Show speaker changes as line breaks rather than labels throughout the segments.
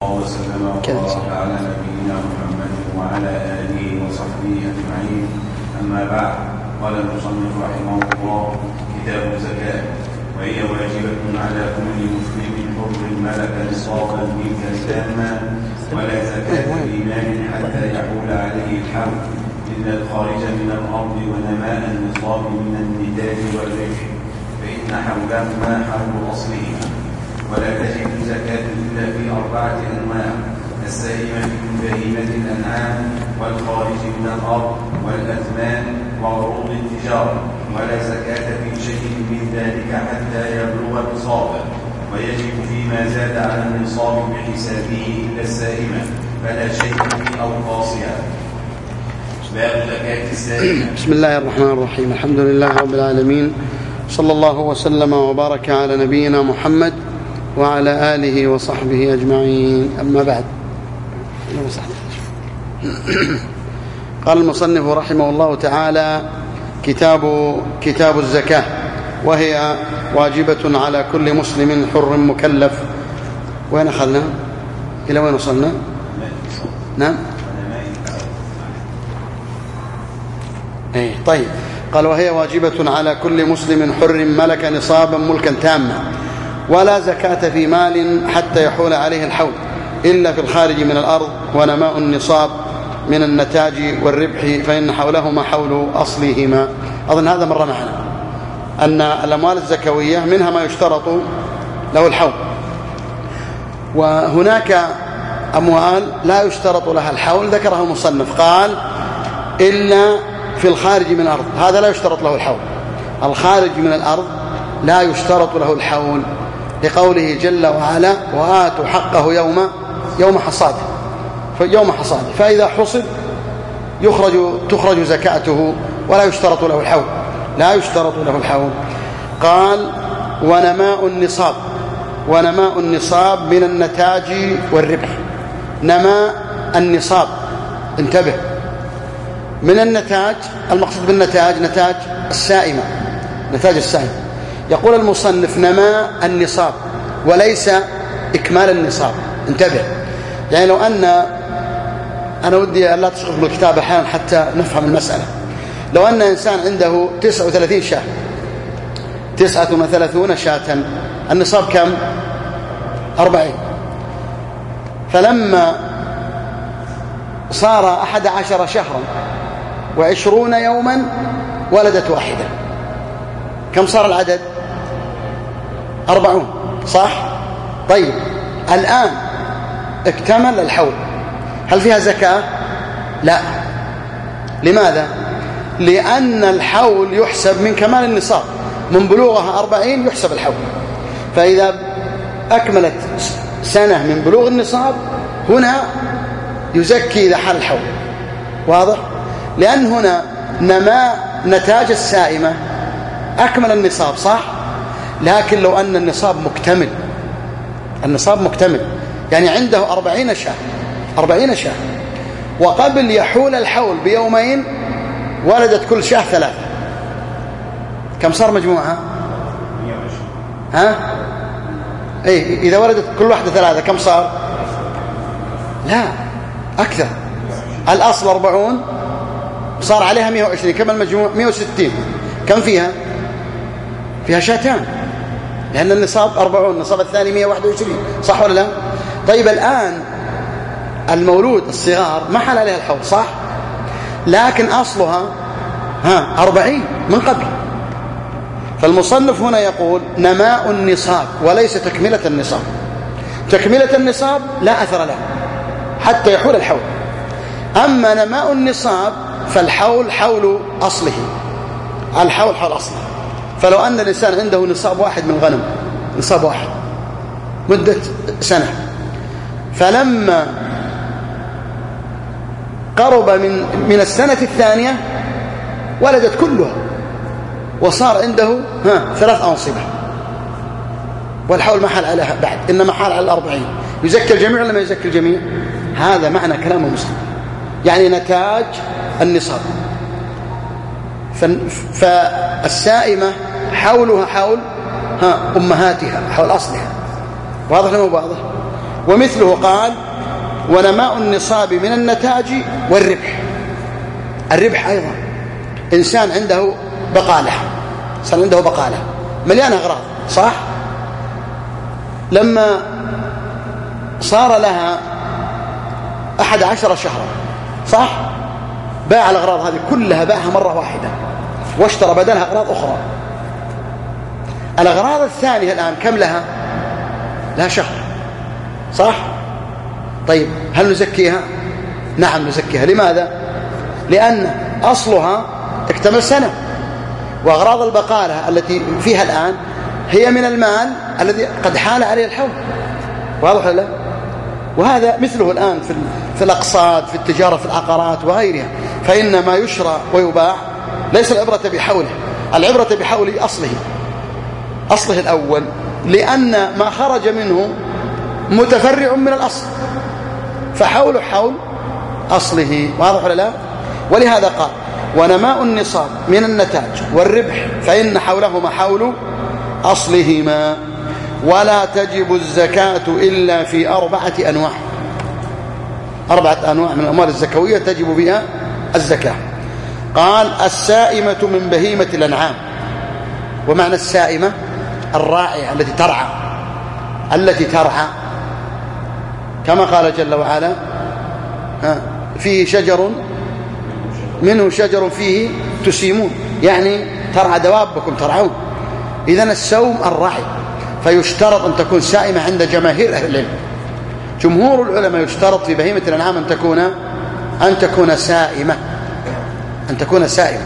الله وسلم وبارك على نبينا محمد وعلى آله وصحبه أجمعين. أما بعد، قال المصنف رحمه الله: كتاب الزكاة، وهي واجبة على كل مسلم حر ملك نصابا ملكا تاما، ولا زكاة في مال حتى يحول عليه الحول إلا الخارج من الأرض ونماء النصاب من النتاج والربح، فإن حولهما حول أصلهما. ولا تجب زكاة إلا في 4 أنواع: السائمة من بهيمة الأنعام، والخارج من الأرض، والأثمان، وعروض التجارة. ولا زكاة في شيء من ذلك حتى يبلغ نصابا، ويجب فيما زاد على النصاب بحسابه إلا السائمة، فلا شيء في أوقاصها. باب زكاة السائمة.
بسم الله الرحمن الرحيم. الحمد لله رب العالمين، صلى الله وسلم وبارك على نبينا محمد وعلى آله وصحبه أجمعين. أما بعد، قال المصنف رحمه الله تعالى: كتاب الزكاة، وهي واجبة على كل مسلم حر مكلف. وين أخذنا؟ إلى وين وصلنا؟ نعم. طيب. قال: وهي واجبة على كل مسلم حر ملك نصابا ملكا تاما، ولا زكاة في مال حتى يحول عليه الحول إلا في الخارج من الأرض ونماء النصاب من النتاج والربح، فإن حولهما حول أصلهما. أظن هذا مر معنا أن الأموال الزكوية منها ما يشترط له الحول، وهناك أموال لا يشترط لها الحول، ذكرها المصنف قال: إلا في الخارج من الأرض. هذا لا يشترط له الحول. الخارج من الأرض لا يشترط له الحول، لقوله جل وعلا: وآتوا حقه يوم حصاده. يوم حصاده، فإذا حصد تخرج زكاته ولا يشترط له الحول. لا يشترط له الحول. قال: ونماء النصاب من النتاج والربح. نماء النصاب، انتبه، من النتاج، المقصود بالنتاج نتاج السائمة. يقول المصنف: نماء النصاب وليس إكمال النصاب. انتبه، يعني لو أنا ودي أن لا تشغل بالكتاب أحيانا حتى نفهم المسألة. لو أن إنسان عنده 39 شاة، 39 شاة، النصاب كم؟ 40. فلما صار 11 شهرا و20 يوما ولدت واحدة، كم صار العدد؟ 40، صح؟ طيب، الآن اكتمل الحول، هل فيها زكاة؟ لا. لماذا؟ لأن الحول يحسب من كمال النصاب، من بلوغها 40 يحسب الحول. فإذا أكملت سنة من بلوغ النصاب هنا يزكي إذا حال الحول. واضح؟ لأن هنا نماء نتاج السائمة أكمل النصاب، صح؟ لكن لو أن النصاب مكتمل، يعني عنده 40 شاة، وقبل يحول الحول بيومين ولدت كل شاة 3، كم صار مجموعها؟ إذا ولدت كل واحدة 3 كم صار؟ لا، أكثر. الأصل 40 صار عليها 120، كم المجموع؟ 160. كم فيها؟ فيها شاتان، لأن النصاب 40، النصاب الثاني 121، صح ولا لا؟ طيب، الآن المولود الصغار ما حل عليها الحول، صح؟ لكن أصلها 40 من قبل. فالمصنف هنا يقول: نماء النصاب وليس تكملة النصاب. تكملة النصاب لا أثر له حتى يحول الحول. أما نماء النصاب فالحول حول أصله، الحول حول أصله. فلو أن الإنسان عنده نصاب واحد من غنم، نصاب واحد مدة سنة، فلما قرب من السنة الثانية ولدت كلها وصار عنده 3 أنصبة، والحول ما حال عليها بعد، إنما حال على 40. يزكي الجميع ولا ما يزكي الجميع؟ هذا معنى كلام المسلم، يعني نتاج النصاب. فالسائمة حولها حول أمهاتها، حول أصلها. واضح ولا مو واضح؟ ومثله قال ونماء النصاب من النتاج والربح. الربح أيضا إنسان عنده بقالة، إنسان عنده بقالة مليانة أغراض، صح؟ لما صار لها 11 شهرا، صح؟ باع الأغراض هذه كلها، باعها مرة واحدة واشترى بدلها أغراض أخرى. الأغراض الثانية الآن كم لها؟ لها شهر، صح؟ طيب هل نزكيها؟ نعم نزكيها. لماذا؟ لأن أصلها تكتمل سنة، وأغراض البقالة التي فيها الآن هي من المال الذي قد حال عليه الحول، واضح ولا لا؟ وهذا مثله الآن في الأقساط، في التجارة، في العقارات وغيرها، فإن ما يشرى ويباع ليس العبرة بحوله، العبرة بحول أصله الأول، لأن ما خرج منه متفرع من الأصل، فحول حول أصله، واضح ولا لا؟ ولهذا قال ونماء النصاب من النتاج والربح فإن حولهما حول أصلهما، ولا تجب الزكاة إلا في 4 أنواع، 4 أنواع من الأموال الزكوية تجب بها الزكاة. قال السائمة من بهيمة الأنعام. ومعنى السائمة الراعية التي ترعى كما قال جل وعلا فيه شجر منه شجر فيه تسيمون، يعني ترعى دوابكم ترعون. إذن السوم الرعي، فيشترط أن تكون سائمة عند جماهير أهل العلم. جمهور العلماء يشترط في بهيمة الأنعام أن تكون سائمة،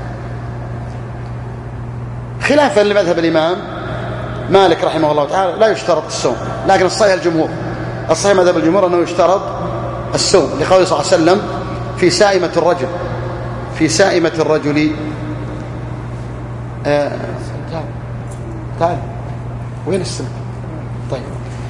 خلافا لمذهب الإمام مالك رحمه الله تعالى لا يشترط السوم، لكن الصحيح مذهب الجمهور أنه يشترط السوم، لقوله صلى الله عليه وسلم في سائمة الرجل تعال وين السنة؟ طيب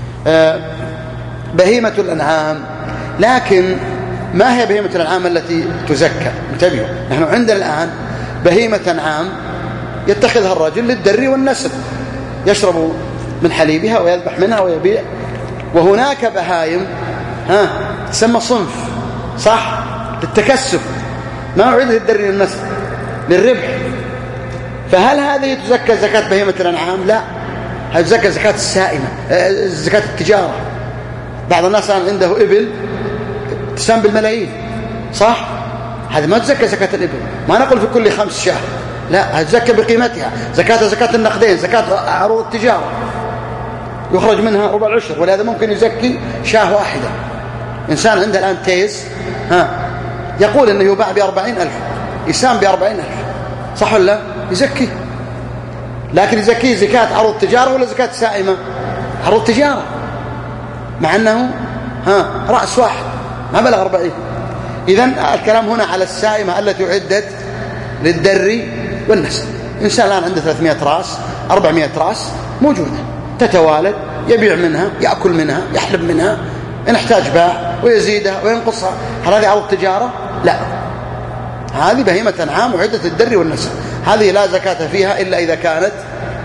بهيمة الأنعام. لكن ما هي بهيمة الأنعام التي تزكى؟ انتبهوا، نحن عندنا الآن بهيمة أنعام يتخذها الرجل للدر والنسل، يشرب من حليبها ويذبح منها ويبيع. وهناك بهايم تسمى صنف، صح، للتكسب، ما أعيد للدر والنسل، للربح. فهل هذه تزكى زكاة بهيمة الأنعام؟ لا، هذه تزكى زكاة السائمة، زكاة التجارة. بعض الناس عنده إبل تسام بالملايين، صح؟ هذه ما تزكى زكاة الإبل، ما نقول في كل 5 شهر، لا، هذه تزكى بقيمتها، زكاة النقدين، زكاة عروض التجارة، يخرج منها ربع العشر. ولهذا ممكن يزكي شاة واحدة. إنسان عنده الآن تيس يقول إنه يباع ب40,000، يسام ب40,000، صح ولا لا؟ يزكي، لكن يزكي زكاة عروض تجارة ولا زكاة سائمة؟ عروض تجارة، مع أنه رأس واحد ما بلغ 40. إذن الكلام هنا على السائمة التي أعدت للدر والنسل. إنسان الآن عنده 300 رأس 400 رأس موجودة، تتوالد، يبيع منها، يأكل منها، يحلب منها، إن احتاج باع ويزيدها وينقصها. هل هذه عروض تجارة؟ لا، هذه بهيمة أنعام وعدة الدر والنسل، هذه لا زكاة فيها إلا إذا كانت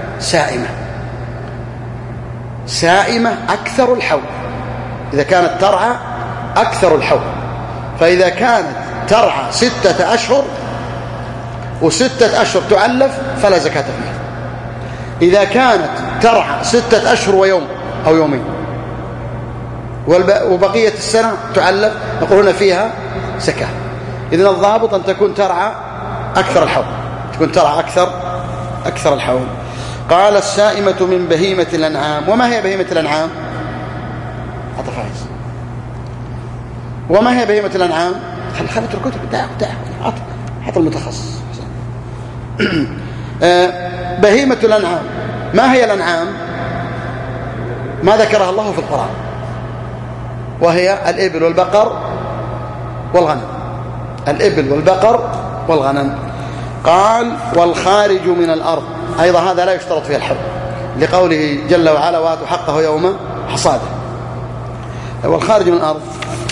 سائمة أكثر الحول، إذا كانت ترعى أكثر الحول. فإذا كانت ترعى 6 أشهر و6 أشهر تعلف فلا زكاة فيها. إذا كانت ترعى 6 أشهر ويوم أو يومين وبقية السنة تعلف، نقولون فيها زكاة. إذن الضابط أن تكون ترعى أكثر الحول، تكون ترعى أكثر الحول. قال السائمة من بهيمة الأنعام. وما هي بهيمة الأنعام؟ وما هي بهيمة الأنعام؟ خلت الكتب، حط المتخصص. بهيمة الأنعام، ما هي الأنعام؟ ما ذكرها الله في القرآن، وهي الإبل والبقر والغنم، الإبل والبقر والغنم. قال والخارج من الأرض، أيضا هذا لا يشترط فيه الحول، لقوله جل وعلا وآتوا حقه يوم حصاده. والخارج من الأرض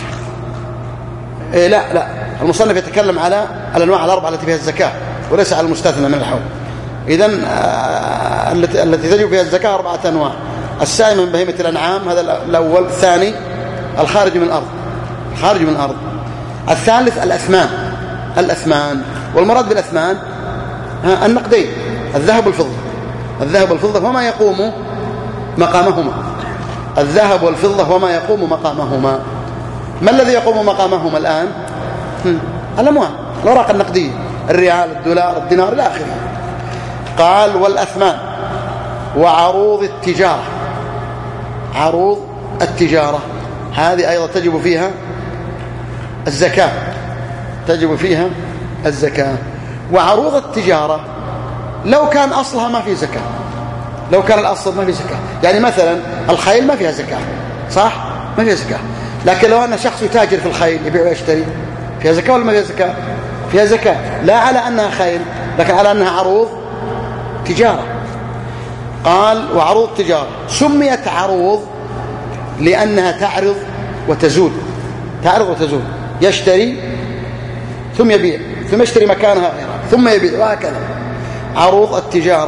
لا، المصنف يتكلم على الأنواع الأربعة التي فيها الزكاة وليس على المستثنى من الحول. إذن التي تجب فيها الزكاة 4 أنواع: السائمة من بهيمة الأنعام، هذا الأول. الثاني الخارج من الأرض، خارج من الأرض. الثالث الأثمان، والمراد بالأثمان النقدين، الذهب والفضة. الذهب والفضة وما يقوم مقامهما، الذهب والفضة وما يقوم مقامهما. ما الذي يقوم مقامهما الآن؟ الأموال، الأوراق النقدية، الريال، الدولار، الدينار إلى آخره. قال والأثمان وعروض التجارة. عروض التجارة هذه أيضا تجب فيها الزكاة، تجب فيها الزكاة. وعروض التجارة لو كان أصلها ما في زكاة، لو كان الأصل ما في زكاة، يعني مثلا الخيل ما فيها زكاة، صح؟ ما فيها زكاة. لكن لو أن شخص يتاجر في الخيل، يبيع ويشتري، فيها زكاة ولا ما فيها زكاة؟ فيها زكاة، لا على أنها خيل لكن على أنها عروض تجارة. قال وعروض تجارة سميت عروض لأنها تعرض وتزول، تعرض وتزول، يشتري ثم يبيع ثم يشتري مكانها غيرها ثم يبيع وهكذا، عروض التجارة.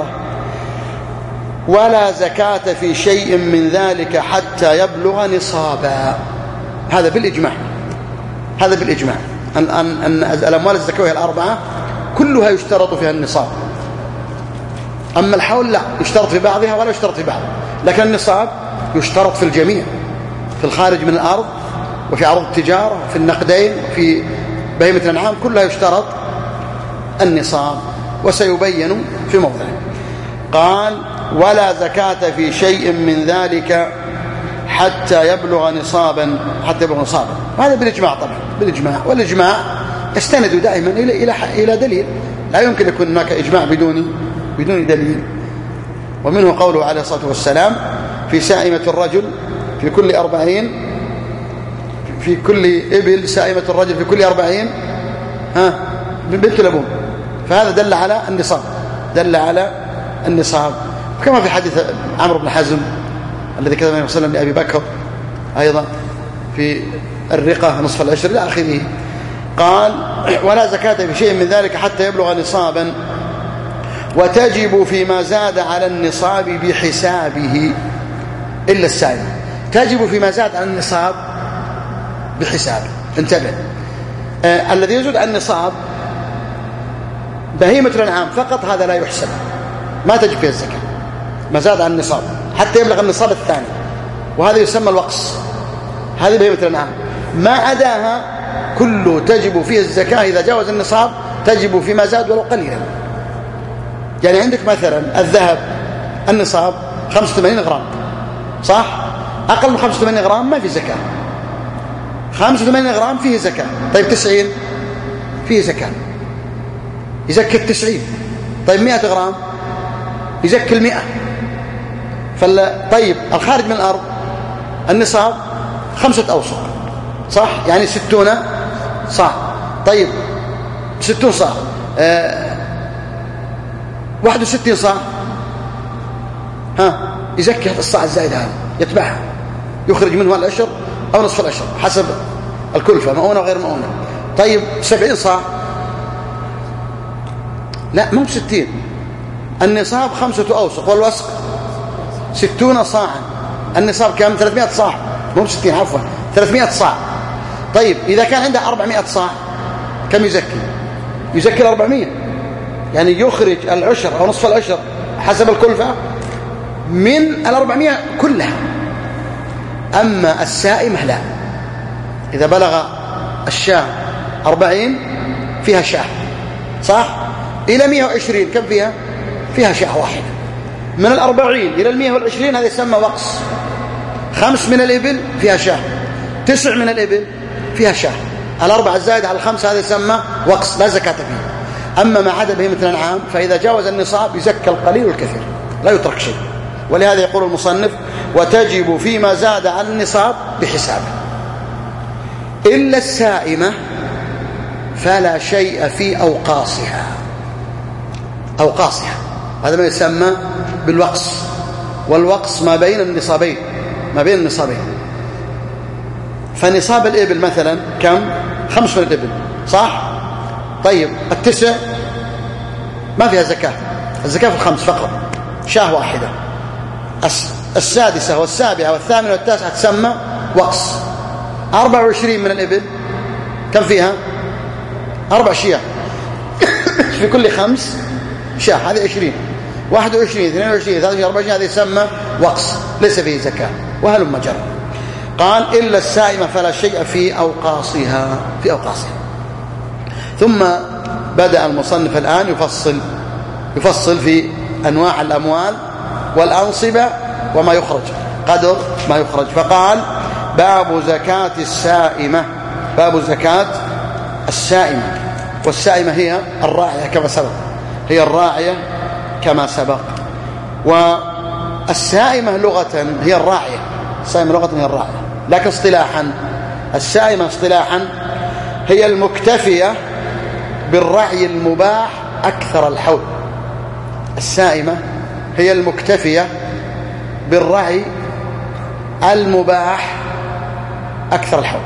ولا زكاة في شيء من ذلك حتى يبلغ نصابا. هذا بالإجماع، هذا بالإجماع أن الأموال الزكوية الأربعة كلها يشترط فيها النصاب. أما الحول لا يشترط في بعضها ولا يشترط في بعض، لكن النصاب يشترط في الجميع، في الخارج من الأرض وفي عروض التجارة وفي النقدين وفي بهيمة الأنعام كلها يشترط النصاب، وسيبين في موضعه. قال ولا زكاة في شيء من ذلك حتى يبلغ نصابا، حتى يبلغ نصابا. وهذا بالإجماع طبعا، بالإجماع، والإجماع يستند دائما إلى دليل، لا يمكن يكون هناك إجماع بدون دليل. ومنه قوله عليه الصلاة والسلام في سائمة الرجل في كل 40، في كل إبل سائمة الرجل في كل 40 بنت لبون، فهذا دل على النصاب، دل على النصاب. كما في حديث عمرو بن حزم الذي كتب النبي صلى الله عليه وسلم لأبي بكر أيضا في الرقة نصف العشر إلى آخره. قال ولا زكاة في شيء من ذلك حتى يبلغ نصابا، وتجب فيما زاد على النصاب بحسابه إلا السائمة. تجب فيما زاد على النصاب بحسابه. انتبه، الذي يزود عن النصاب بهيمة الأنعام فقط هذا لا يحسب، ما تجب فيه الزكاة. ما زاد عن النصاب حتى يبلغ النصاب الثاني، وهذا يسمى الوقص، هذه بهيمة الأنعام. ما عداها كله تجب فيه الزكاة إذا جاوز النصاب، تجب فيما زاد ولو قليلا. يعني عندك مثلا الذهب النصاب 85 غرام، صح؟ أقل من 85 غرام ما في زكاة. 85 غرام فيه زكاة. طيب 90 فيه زكاة، يزكي 90. طيب 100 غرام يزكي 100. طيب الخارج من الأرض النصاب 5 أوسق، صح؟ يعني 60 صاع. طيب 60 صاع 61 صاع، يزكي الصاع الزائد هذا، يتبعها، يخرج منه العشر أو نصف العشر حسب الكلفة، مؤونة وغير مؤونة. طيب 70 صاع، لا مو 60، النصاب 5 أوسق والوسق 60 صاعا. النصاب كم؟ 300 صاع، مو 60 عفوا، 300 صاع. طيب إذا كان عنده 400 صاع كم يزكي؟ يزكي 400، يعني يخرج العشر أو نصف العشر حسب الكلفة من 400 كلها. أما السائمة لا، إذا بلغ الشاة 40 فيها شاة، صح؟ إلى 120 كم فيها؟ فيها شاة واحدة. من 40 إلى 120 هذا يسمى وقص. 5 من الإبل فيها شاة، 9 من الإبل فيها شاة. 4 الزائد على 5 هذا يسمى وقص، لا زكاة فيه. أما ما عدا بهيمة الأنعام فإذا جاوز النصاب يزكى القليل والكثير، لا يترك شيء. ولهذا يقول المصنف وتجب فيما زاد عن النصاب بحسابه إلا السائمة فلا شيء في أوقاصها. أوقاصها هذا ما يسمى بالوقص، والوقص ما بين النصابين، ما بين النصابين. فنصاب الإبل مثلا كم؟ 5 من الإبل، صح؟ طيب 9 ما فيها زكاة، الزكاة في 5 فقط، شاة واحدة. السادسة والسابعة والثامنة والتاسعة تسمى وقص. 24 من الإبل كم فيها؟ 4 شياه في كل 5 شاه، هذه 20. 21 22 23 24 هذا يسمى وقص ليس فيه زكاة. وهلم جرى. قال إلا السائمة فلا شيء في أوقاصها. ثم بدأ المصنف الآن يفصل في أنواع الأموال والأنصبة وما يخرج، قدر ما يخرج. فقال باب زكاة السائمة. باب زكاة السائمة. والسائمة هي الراعية كما سبق، هي الراعية كما سبق. والسائمة لغة هي الراعية، السائمة لغة هي الراعية، لكن اصطلاحا السائمة اصطلاحا هي المكتفية بالرعي المباح أكثر الحول. السائمة هي المكتفية بالرعي المباح أكثر الحول.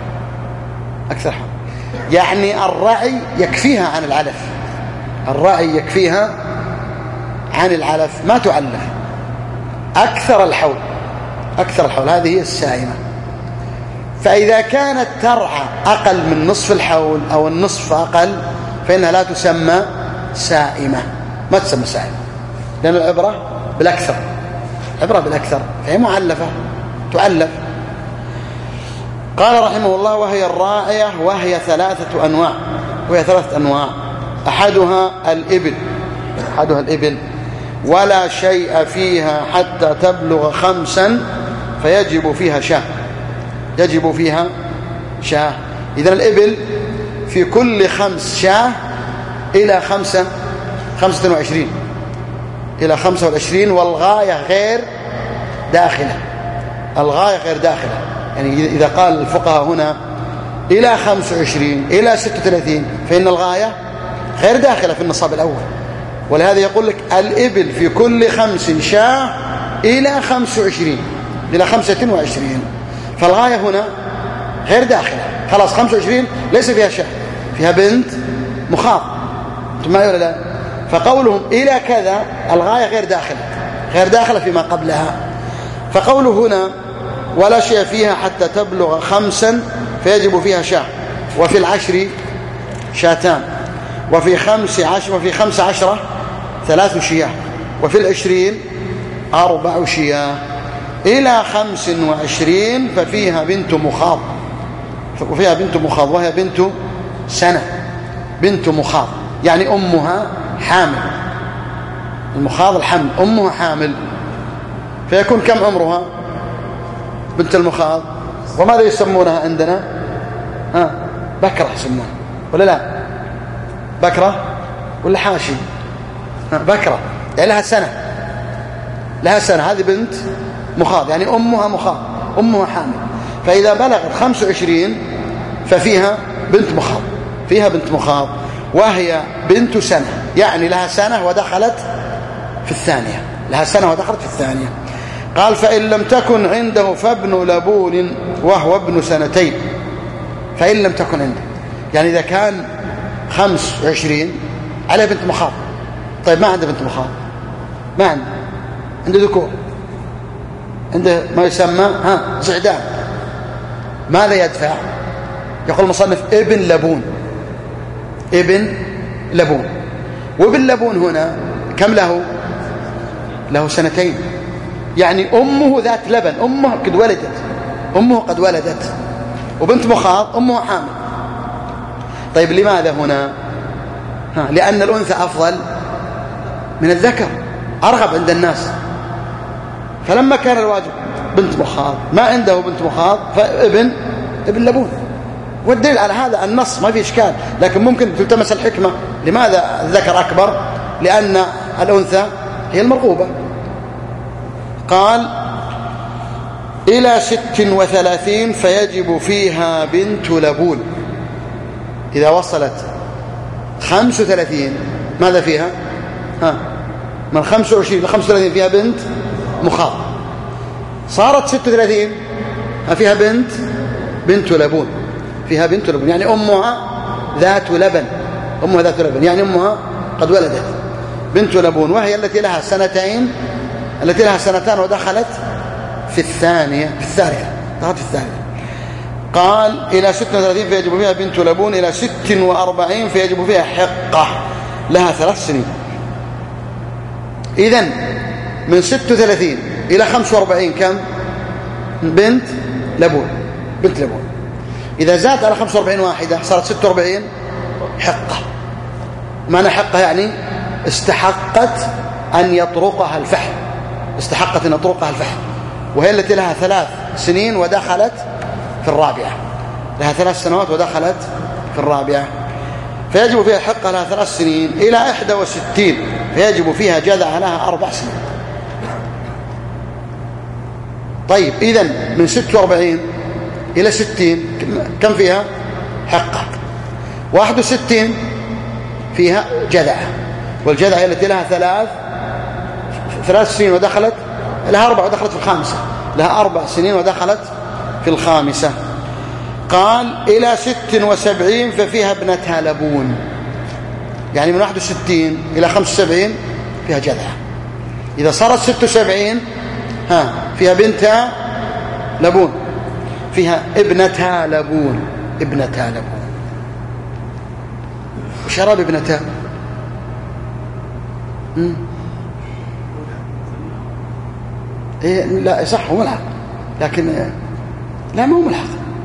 يعني الرعي يكفيها عن العلف، الرعي يكفيها عن العلف، ما تعلف أكثر الحول. هذه هي السائمة. فإذا كانت ترعى أقل من نصف الحول أو النصف أقل فإنها لا تسمى سائمة، ما تسمى سائمة، لأن العبرة بالأكثر، فهي معلفة تعلف. قال رحمه الله وهي الراعية وهي 3 أنواع. أحدها الإبل ولا شيء فيها حتى تبلغ 5 فيجب فيها شاة. إذن الإبل في كل 5 شاة إلى 25 إلى 25، والغاية غير داخلة. يعني إذا قال الفقهاء هنا إلى 25 إلى 36 فإن الغاية غير داخلة في النصاب الأول. ولهذا يقول لك الإبل في كل 5 شاة إلى 25 إلى 25، فالغاية هنا غير داخلة. خلاص 25 ليس فيها شاة، فيها بنت مخاض، انتم معي ولا لا؟ فقولهم إلى كذا الغاية غير داخلة فيما قبلها. فقوله هنا ولا شيء فيها حتى تبلغ 5 فيجب فيها شاة، وفي 10 شاتان، وفي 15 3 شياه، وفي 20 4 شياه، إلى 25 ففيها بنت مخاض، وهي بنت سنة. بنت مخاض يعني أمها حامل، المخاض الحمل، أمها حامل، فيكون كم عمرها بنت المخاض؟ وماذا يسمونها عندنا؟ بكرة يسمونها ولا لا؟ بكرة ولا حاشي؟ بكرة يعني لها سنة، هذه بنت مخاض يعني أمها مخاض، أمها حامل. فإذا بلغت 25 ففيها بنت مخاض، وهي بنت سنة، يعني لها سنة ودخلت في الثانية. قال فإن لم تكن عنده فابن لبون وهو ابن 2. فإن لم تكن عنده يعني إذا كان 25 عليه بنت مخاض. طيب ما عنده بنت مخاض، ما عنده ذكور، عنده ما يسمى زعدان، ماذا يدفع؟ يقول المصنف ابن لبون. وابن لبون هنا كم له 2، يعني أمه ذات لبن، أمه قد ولدت، وبنت مخاض أمه حامل. طيب لماذا هنا؟ لأن الأنثى أفضل من الذكر، أرغب عند الناس. فلما كان الواجب بنت مخاض ما عنده بنت مخاض فابن لبون. والدليل على هذا النص ما في إشكال، لكن ممكن تلتمس الحكمة. لماذا الذكر أكبر؟ لأن الأنثى هي المرغوبة. قال إلى 36 فيجب فيها بنت لبون. إذا وصلت 35 ماذا فيها؟ من 25 إلى 35 فيها بنت مخاض. صارت 36 فيها بنت لبون، يعني أمها ذات لبن، يعني أمها قد ولدت، بنت لبون، وهي التي لها 2 ودخلت في الثالثة دخلت في الثالثة. قال إلى 36 فيجب فيها بنت لبون، إلى 46 فيجب فيها حقة لها 3 سنين. إذن من 36 إلى 45 كم؟ بنت لبون. إذا زادت على 45 واحدة صارت 46 حقة. معنى حقة يعني استحقت أن يطرقها الفحل، وهي التي لها 3 سنين ودخلت في الرابعة، لها 3 سنوات ودخلت في الرابعة، فيجب فيها حقة لها 3 سنين. إلى 61 فيجب فيها جذع لها 4 سنين. طيب إذن من 46 إلى 60 كم فيها حقة؟ 61 فيها جذعة، والجذعة التي لها 3 سنين ودخلت لها 4 ودخلت في الخامسة، لها 4 سنين ودخلت في الخامسة. قال إلى 76 ففيها ابنتها لبون، يعني من 61 إلى 75 فيها جذعة. إذا صارت 76 فيها بنتها لبون، فيها ابنتها لبون. وشراب ابنتها إيه؟ لا صح هو ملحق، لكن لا ما هو ملحق،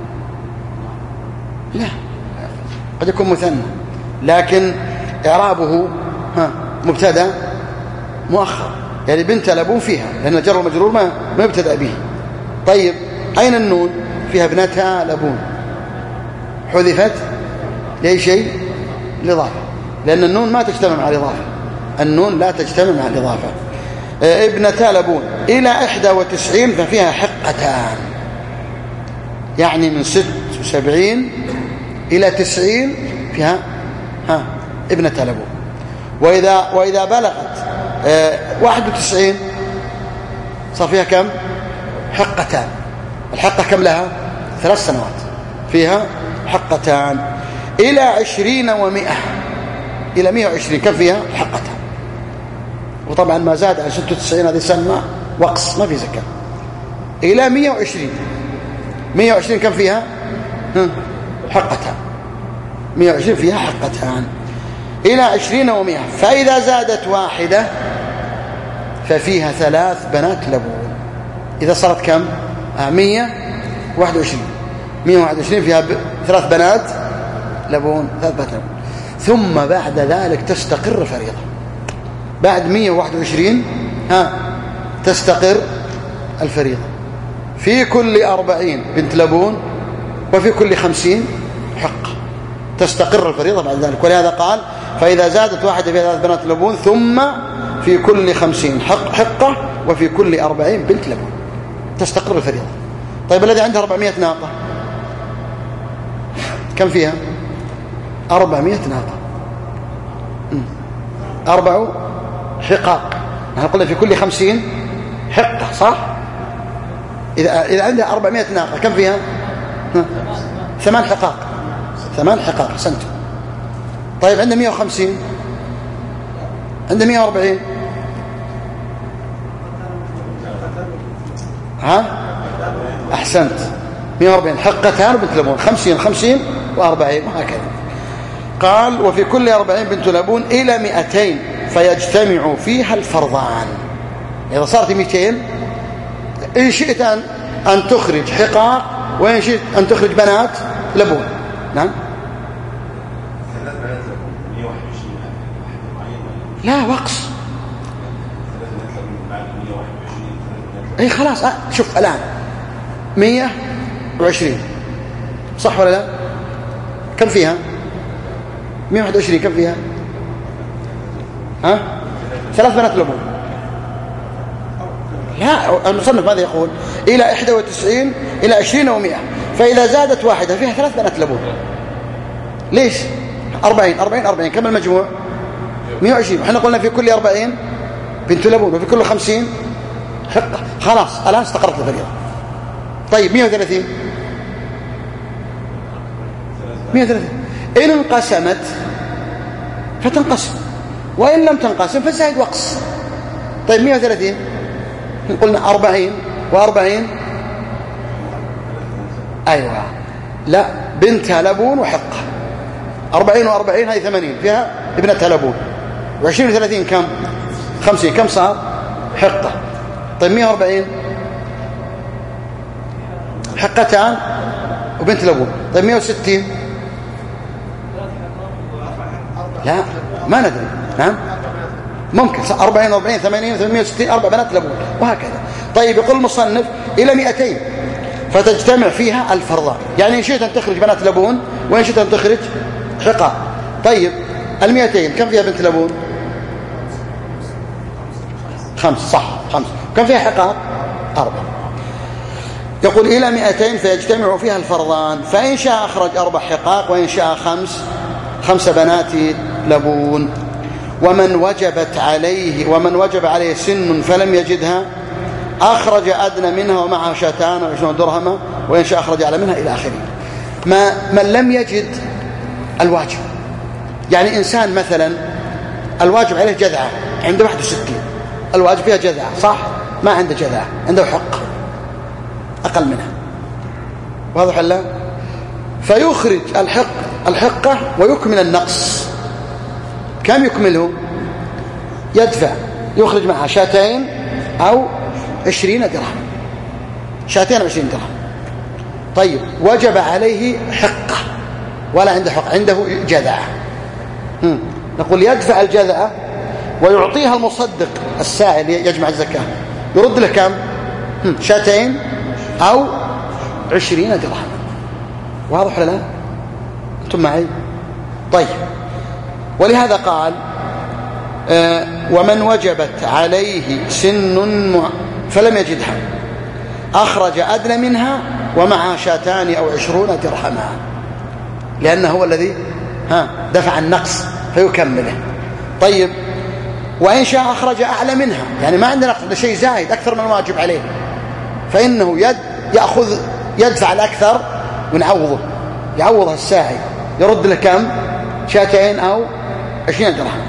لا قد يكون مثنى، لكن إعرابه مبتدا مؤخر، يعني بنت لبون فيها، لأن الجر والمجرور ما يبتدأ به. طيب أين النون؟ فيها ابنتها لبون، حذفت لأي شيء؟ الإضافة، لأن النون ما تجتمع مع الإضافة، النون لا تجتمع مع الإضافة. ابنتا لبون. إلى 91 ففيها حقتان، يعني من 76 إلى 90 فيها ابنتا لبون. وإذا بلغت 91 صار فيها كم؟ حقتان. الحقة كم لها؟ 3 سنوات، فيها حقتان. إلى 20 و100، إلى 120 كم فيها؟ حقتان. وطبعا ما زاد عن 96 هذه سنة وقص، ما في زكاة. إلى 120 كم فيها؟ حقتان. 120 فيها حقتان. إلى 20 و100، فإذا زادت واحدة ففيها 3 بنات لبون. إذا صارت كم؟ 121 فيها 3 بنات لبون، 3 بنات لبون. ثم بعد ذلك تستقر الفريضة. بعد 121 تستقر الفريضة في كل 40 بنت لبون، وفي كل 50 حقة. تستقر الفريضة بعد ذلك. ولهذا قال فإذا زادت واحدة فيها 3 بنات لبون، ثم في كل 50 حقة، وفي كل 40 بنت لبون، تستقر الفريضة. طيب الذي عنده 400 ناقة كم فيها؟ 400 ناقة، 4 حقاق. نحن قلنا في كل 50 حقة، صح؟ إذا عندها 400 ناقة كم فيها؟ 8 حقاق. 8 حقاق، أحسنت. طيب عندها 150، عندها 140، أحسنت، 140 حقتان بنت لبون، 50 و40 وهكذا. قال وفي كل 40 بنت لبون إلى 200 فيجتمع فيها الفرضان. إذا صارت 200 إن شئت أن تخرج حقاق، وإن شئت أن تخرج بنات لبون. نعم. لا وقص. اي خلاص. شوف الآن 120 صح ولا لا؟ كم فيها؟ 121 كم فيها؟ 3 بنات لبون. لا المصنف ماذا يقول؟ إلى 91 إلى 20 و100، فإذا زادت واحدة فيها 3 بنات لبون. ليش؟ 40 كم المجموع؟ 120. احنا قلنا في كل 40 بنت لبون، وفي كل 50 حقة. خلاص الآن استقرت الفريضة. طيب 130 إن انقسمت فتنقسم، وإن لم تنقسم فزائد وقص. طيب 130 قلنا 40 40 أيوة، لا بنتها لبون وحقة. 40 و40 هذه 80 فيها ابنتها لبون، و20 و30 كم؟ 50. كم صار؟ حقة. طيب 140 حقتان وبنت لبون. طيب 160 لا ما ندري. نعم ممكن 40 40 80 160 4 بنات لبون وهكذا. طيب يقول المصنف إلى 200 فتجتمع فيها الفرضان، يعني إن شئت أن تخرج بنات لبون وإن شئت أن تخرج حقة. طيب 200 كم فيها بنت لبون؟ 5 صح 5. كم فيها حقاق؟ 4. يقول إلى 200 فيجتمع فيها الفرضان، فإن شاء أخرج 4 حقاق وإن شاء 5 بنات لبون. ومن وجب عليه سن فلم يجدها أخرج أدنى منها ومعها 220 درهما وإن شاء أخرج أعلى منها إلى آخره. من لم يجد الواجب، يعني إنسان مثلا الواجب عليه جذعة عنده 61، الواجب فيها جذعة صح، ما عنده جذعة، عنده حق أقل منها، واضح ولا؟ فيخرج الحقة ويكمل النقص. كم يكمله؟ يدفع يخرج معها 200 أو 20 درهم، 200 أو 20 درهم. طيب وجب عليه حقة ولا عنده حق، عنده جذعة، نقول يدفع الجذعة ويعطيها المصدق السائل يجمع الزكاة، يرد له كم؟ 200 أو 20 درهم. واضح ولا لا؟ أنتم معي؟ طيب ولهذا قال ومن وجبت عليه سن فلم يجدها أخرج أدنى منها ومعها 200 أو 20 درهما، لأنه هو الذي دفع النقص فيكمله. طيب وإن شاء أخرج أعلى منها، يعني ما عندنا نقص، شيء زايد أكثر من الواجب عليه، فإنه يدفع الأكثر ونعوضه، يعوضها الساعي، يرد له كم؟ 200 أو 20 درهم.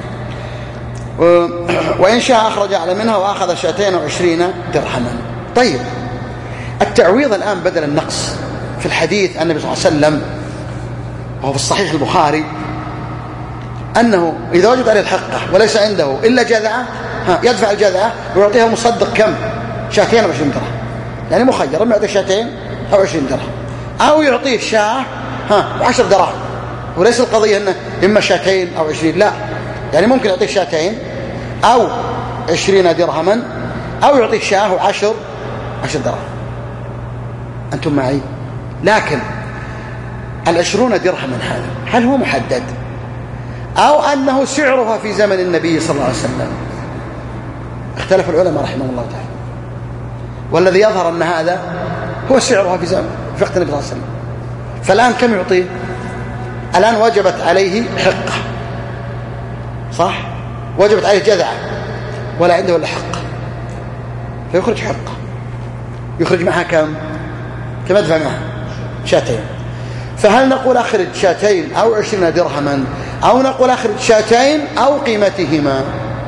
وإن شاء أخرج أعلى منها وأخذ 220 درهما. طيب التعويض الآن بدل النقص. في الحديث النبي صلى الله عليه وسلم وهو في الصحيح البخاري أنه إذا وجد عليه الحقة وليس عنده إلا جذعة يدفع الجذعة ويعطيها المصدق كم؟ 220 درهم، يعني مخير، إما يعطيه 200 أو 20 درهم أو يعطيه شاة 10 دراهم، وليس القضية أنه إما 200 أو 20، لا، يعني ممكن يعطيه 200 أو 20 درهما أو يعطيه شاه و10 درهم. أنتم معي؟ لكن 20 درهما هذا هل هو محدد أو أنه سعرها في زمن النبي صلى الله عليه وسلم؟ اختلف العلماء رحمه الله تعالى، والذي يظهر أن هذا هو سعرها في وقت النبي صلى الله عليه وسلم. فالآن كم يعطيه؟ الآن وجبت عليه حقة صح، وجبت عليه جذعة ولا عنده ولا حقة، فيخرج حقة، يخرج معها كم أدفع معها 200. فهل نقول أخرج 200 أو 20 درهما أو نقول أخرج 200 أو قيمتهما؟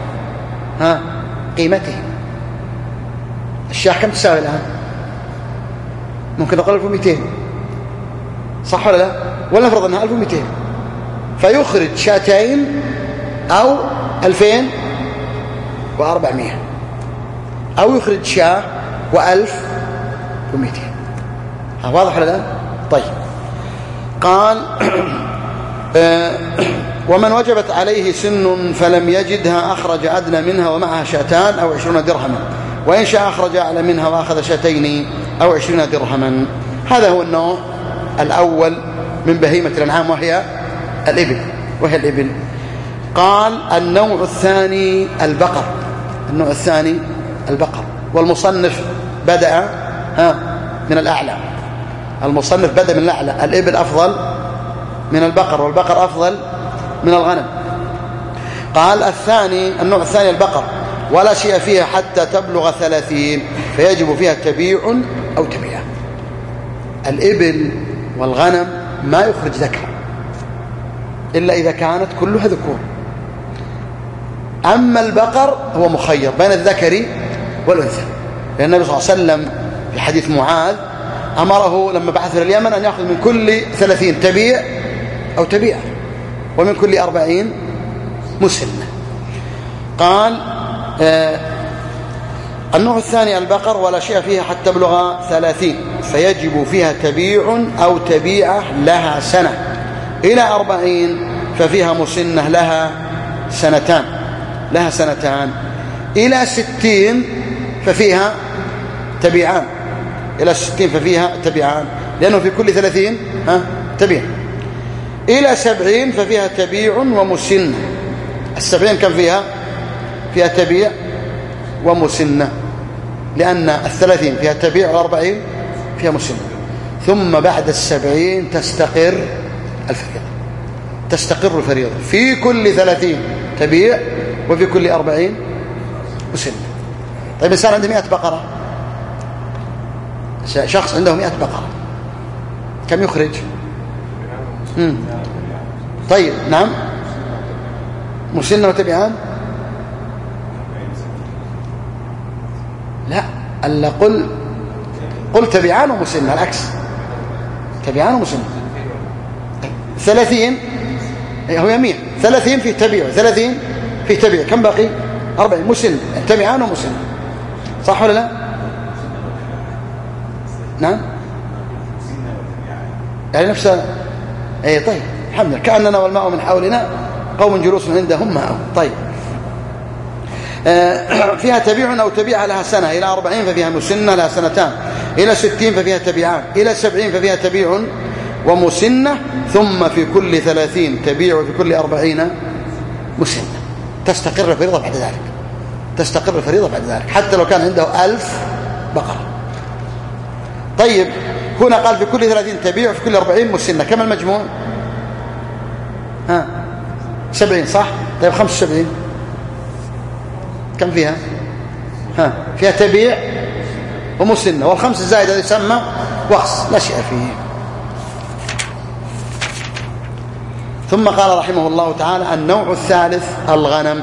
قيمتهما. الشاة كم تساوي الآن؟ ممكن نقول 1200 صح ولا لا؟ ولا نفرض أنها 1200، فيخرج 200 أو 2400 أو يخرج شاة و1200. واضح ولا لا؟ طيب قال ومن وجبت عليه سن فلم يجدها أخرج أدنى منها ومعها 200 أو 20 درهما وإن شاء أخرج أعلى منها وأخذ 200 أو 20 درهما. هذا هو النوع الأول من بهيمة الأنعام وهي الإبل. قال النوع الثاني البقر. والمصنف بدأ من الأعلى. المصنف بدأ من الأعلى، الإبل أفضل من البقر والبقر أفضل من الغنم. قال النوع الثاني البقر، ولا شيء فيها حتى تبلغ 30 فيجب فيها تبيع أو تبيع. الإبل والغنم ما يخرج ذكر إلا إذا كانت كلها ذكور. أما البقر هو مخير بين الذكر والأنثى، لأن النبي صلى الله عليه وسلم في حديث معاذ أمره لما بعث إلى اليمن أن يأخذ من كل 30 تبيع أو تبيعة ومن كل 40 مسنة. قال النوع الثاني البقر ولا شيء فيها حتى تبلغ 30 فيجب فيها تبيع أو تبيعة لها سنة إلى 40 ففيها مسنة لها سنتان إلى 60 ففيها تبيعان لأنه في كل 30 تبيع. إلى 70 ففيها تبيع ومسنة. 70 كم فيها تبيع ومسنة لأن 30 فيها تبيع و40 فيها مسنة. ثم بعد 70 تستقر الفريضة في كل 30 تبيع وفي كل 40 مسنة. طيب إنسان عنده 100 بقرة، شخص عنده 100 بقرة كم يخرج؟ طيب نعم مسنة وتبيعان؟ لا ألا قل تبيعان ومسنة، العكس تبيعان ومسنة. 30 هو 100 30 في تبيع 30 في تبيع كم باقي؟ 40 مسنة تبيعان ومسنة، صح ولا لا؟ نعم يعني نفسه. اي طيب الحمد لله كأننا والماء من حولنا قوم جلوس عندهم ماء. طيب فيها تبيع أو تبيع لها سنة إلى 40 ففيها مسنة لها سنتان إلى 60 ففيها تبيعان إلى 70 ففيها تبيع ومسنة ثم في كل 30 تبيع وفي كل 40 مسنة. تستقر الفريضة بعد ذلك حتى لو كان عنده 1000 بقرة. طيب هنا قال في كل 30 تبيع وفي كل 40 مسنة. كم المجموع؟ 70 صح؟ طيب 75 كم فيها؟ فيها تبيع ومسنة والخمس الزائد هذا يسمى وخص لا شيء فيه. ثم قال رحمه الله تعالى النوع الثالث الغنم.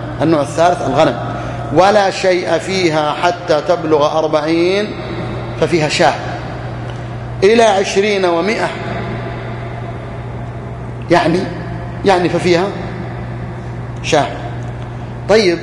ولا شيء فيها حتى تبلغ 40 ففيها شاة إلى 20 و100 يعني ففيها شاة. طيب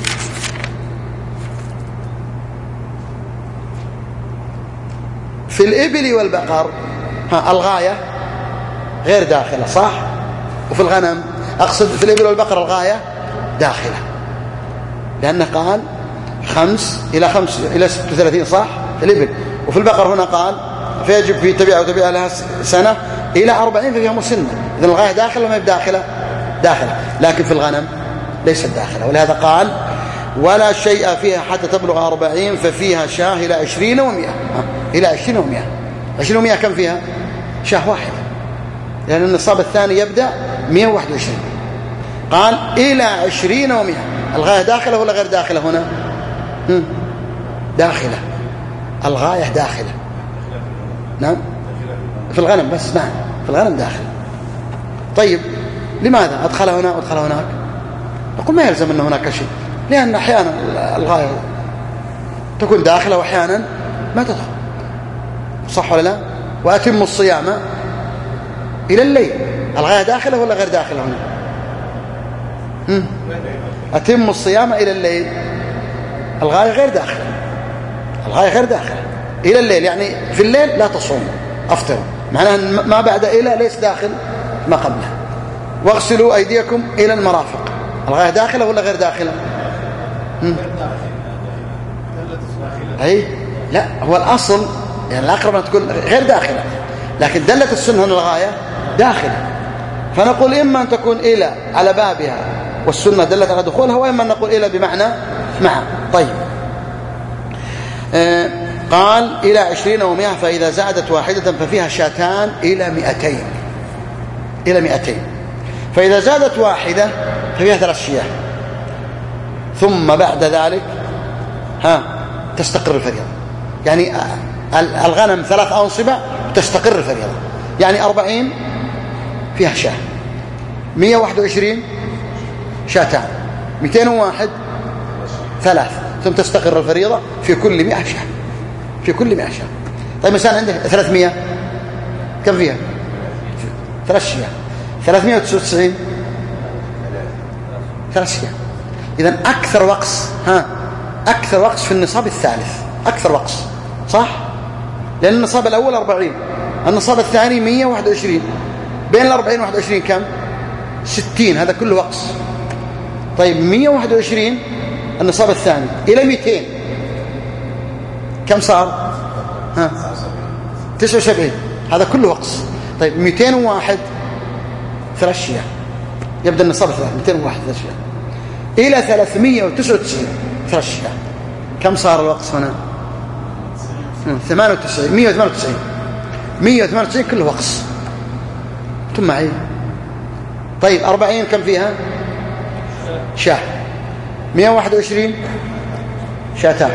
في الإبل والبقر الغاية غير داخلة صح؟ وفي الغنم أقصد في الإبل والبقر الغاية داخلة لأنه قال 5 إلى 36 صح في الإبل. وفي البقر هنا قال فيجب في تبيع وتبيع لها سنة إلى 40 فيها مسنة. إذن الغاية داخلة وما داخلة؟ داخلة. لكن في الغنم ليست داخلة ولهذا قال ولا شيء فيها حتى تبلغ 40 ففيها شاة إلى 20 و100 إلى 20 و100. 20 و100 كم فيها؟ شاة واحدة لأن النصاب الثاني يبدأ 121. قال إلى 20 و100. الغاية داخلة ولا غير داخلة هنا؟ داخلة. الغاية داخلة. نعم في الغنم بس. نعم في الغنم داخل. طيب لماذا أدخل هنا وأدخل هناك؟ نقول ما يلزم أن هناك شيء لأن أحيانا الغاية تكون داخلة وأحيانا ما تدخل صح ولا لا؟ وأتم الصيام إلى الليل. الغاية داخلة ولا غير داخلة هنا؟ أتم الصيام إلى الليل. الغاية غير داخلة إلى الليل يعني في الليل لا تصوم أفطر معناها ما بعد إلى ليس داخل ما قبله. واغسلوا أيديكم إلى المرافق. الغاية داخلة ولا غير داخلة؟ أي لا هو الأصل يعني الأقرب أن تكون غير داخلة لكن دلت السنة أن الغاية داخلة. فنقول إما أن تكون إلى على بابها والسنة دلت على دخولها وإما أن نقول إلى بمعنى مع. طيب قال إلى 20 و100 فإذا زادت واحدة ففيها شاتان إلى 200. فإذا زادت واحدة ففيها 3 شياه. ثم بعد ذلك تستقر الفريضة. يعني الغنم 3 أنصبة تستقر الفريضة. يعني 40 فيها شاه 121 شاتان 201 3 ثم تستقر الفريضة في كل 100 شاه. في كل 100 شاة. طيب مثلا عنده 300 كم فيها؟ 3 شياه. 399 3 شياه. إذن أكثر وقص أكثر وقص في النصاب الثالث، أكثر وقص صح؟ لأن النصاب الأول 40، النصاب الثاني 121، بين 40 و21 كم؟ 60. هذا كله وقص. طيب 121 النصاب الثاني إلى 200 كم صار؟ 79. هذا كله وقص. طيب 201 3 شياه، يبدأ النصاب الثالث 201 3 شياه إلى 399 3 شياه. كم صار الوقص هنا؟ 98. 198 كله وقص. انتم معي؟ طيب 40 كم فيها؟ شاه. 121 شاتان.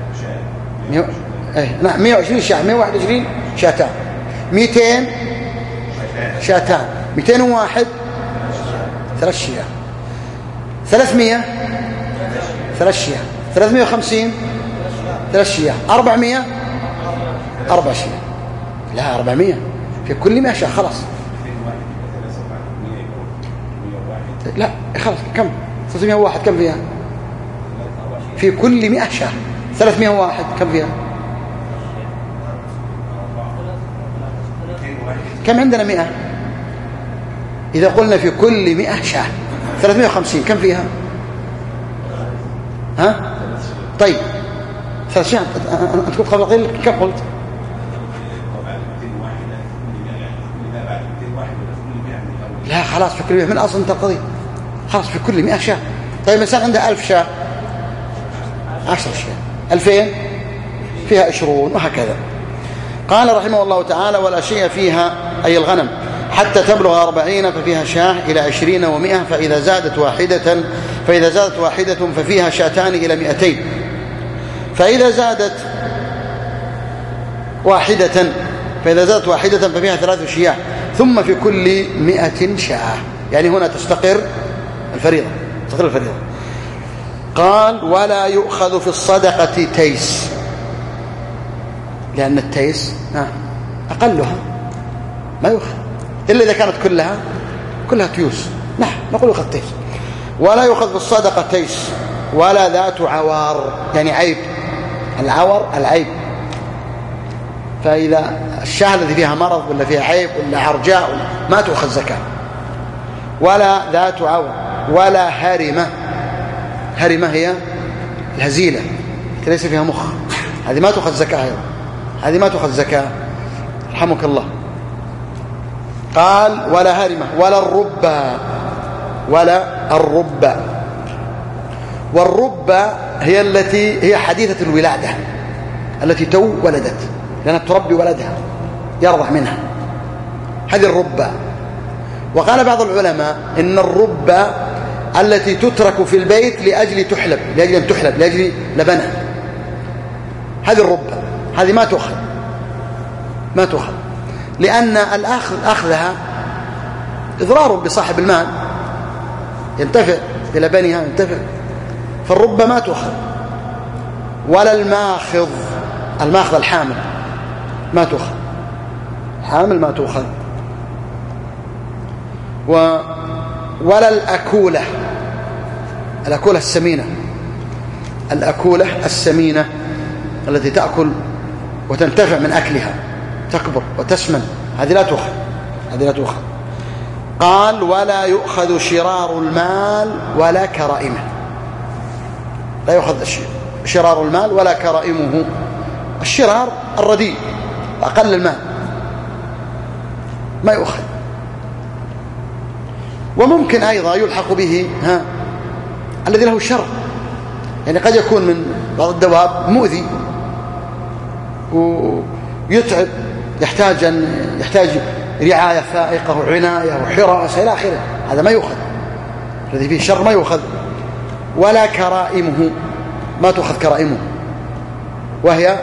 نعم 120 شاه، 121 شاتان. 200 شاتان. 201 3 شياه. 300 3 شياه. 350 3 شياه. 400 4 شياه. لا 400 في كل 100 شاه خلاص. لا خلاص كم؟ 301 كم فيها؟ في كل 100 شاه. 301 كم فيها؟ كم عندنا 100؟ إذا قلنا في كل 100 شاه 350 كم فيها؟ طيب 3 شاه. أنت قلت قبل قليل كم قلت؟ لا خلاص في كل 100 من أصل انت القضية. خلاص في كل 100 شاه. طيب مثلا عنده 1000 شاه 10 شاه. 2000 فيها 20 وهكذا. قال رحمه الله تعالى: ولا شيء فيها أي الغنم حتى تبلغ 40 ففيها شاه إلى 20 و100 فإذا زادت واحدة ففيها شاتان إلى 200 فإذا زادت واحدة ففيها 3 شياه ثم في كل 100 شاه. يعني هنا تستقر الفريضة. قال: ولا يؤخذ في الصدقة تيس، لأن التيس أقلها ما يؤخذ إلا إذا كانت كلها تيوس. نحن نقول يؤخذ تيس. ولا يؤخذ في الصدقة تيس ولا ذات عوار، يعني عيب. العور العيب. فإذا الشاة الذي فيها مرض ولا فيها عيب ولا عرجاء ما تؤخذ زكاة. ولا ذات عور ولا هرمة. هرمة هي الهزيلة ليس فيها مخ، هذه ما تؤخذ زكاة. هذه ما تؤخذ زكاة رحمك الله. قال: ولا هرمة ولا الربة. والربة هي التي هي حديثة الولادة، التي تو ولدت لأنها تربي ولدها يرضع منها، هذه الربة. وقال بعض العلماء إن الربة التي تترك في البيت لأجل أن تحلب لأجل لبنها، هذه الربة، هذه ما تؤخذ لأن أخذها إضرار بصاحب المال، ينتفع بلبنها ينتفع. فالربة ما تؤخذ. ولا الماخذ الحامل ما تؤخذ، حامل ما تؤخذ. ولا الأكولة السمينة التي تأكل وتنتفع من أكلها، تكبر وتسمن، هذه لا تؤخذ. قال: ولا يؤخذ شرار المال ولا كرائمه. لا يؤخذ شرار المال ولا كرائمه. الشرار الرديء أقل المال ما يؤخذ. وممكن أيضا يلحق به الذي له شر، يعني قد يكون من بعض الدواب مؤذي ويتعب، يحتاج رعاية فائقة وعناية وحراسة إلى آخره، هذا ما يؤخذ. الذي فيه شر ما يؤخذ. ولا كرائمه، ما تؤخذ كرائمه، وهي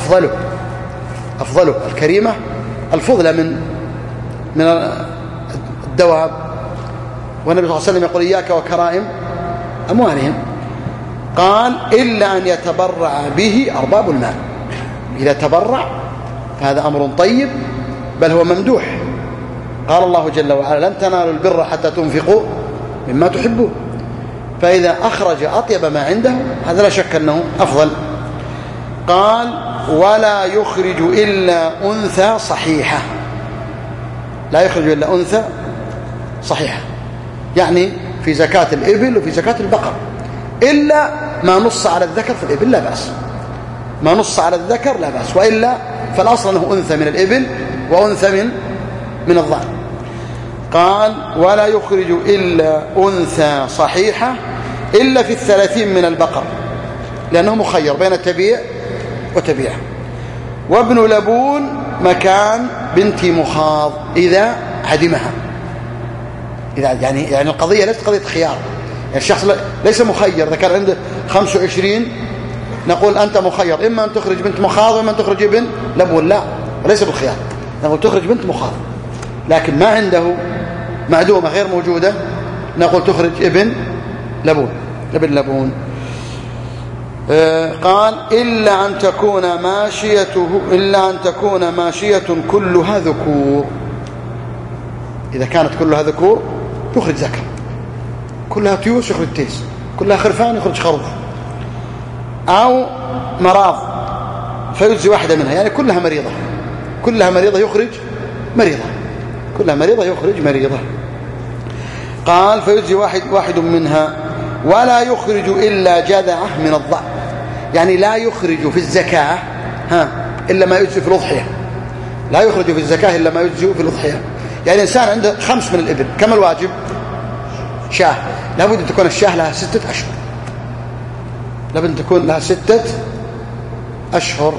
أفضله الكريمة الفضلة من الدواب. والنبي صلى الله عليه وسلم يقول: إياك وكرائم أموالهم. قال: إلا أن يتبرع به أرباب المال، إذا تبرع فهذا أمر طيب بل هو ممدوح. قال الله جل وعلا لن تنالوا البر حتى تنفقوا مما تحبون، فإذا أخرج أطيب ما عنده هذا لا شك أنه أفضل. قال ولا يخرج إلا أنثى صحيحة، لا يخرج إلا أنثى صحيحة، يعني في زكاة الإبل وفي زكاة البقر، إلا ما نص على الذكر في الإبل لا بأس، ما نص على الذكر لا بأس، وإلا فالأصل أنه أنثى من الإبل وأنثى من الضأن. قال ولا يخرج إلا أنثى صحيحة إلا في 30 من البقر، لأنه مخير بين التبيع وتبيع. وابن لبون مكان بنت مخاض إذا عدمها، إذا يعني القضية ليست قضية خيار، يعني الشخص ليس مخير. إذا كان عنده 25 نقول أنت مخير، إما أن تخرج بنت مخاض وإما أن تخرج ابن لبون، لا وليس بالخيار، نقول تخرج بنت مخاض. لكن ما عنده معدومة غير موجودة نقول تخرج ابن لبون. قال إلا أن تكون ماشية كلها ذكور، إذا كانت كلها ذكور يخرج ذكر، كلها تيوس يخرج تيس، كلها خرفان يخرج خروف، أو مراض فيجزي واحدة منها، يعني كلها مريضة يخرج مريضة. قال فيجزي واحد منها. ولا يخرج إلا جذعه من الضأن، يعني لا يخرج في الزكاة إلا ما يجزي في الأضحية، لا يخرج في الزكاة إلا ما يجزي في الأضحية. يعني الإنسان عنده 5 من الإبل، كم الواجب؟ شاه، لابد أن تكون الشاه لها 6 أشهر، لابد أن تكون لها 6 أشهر.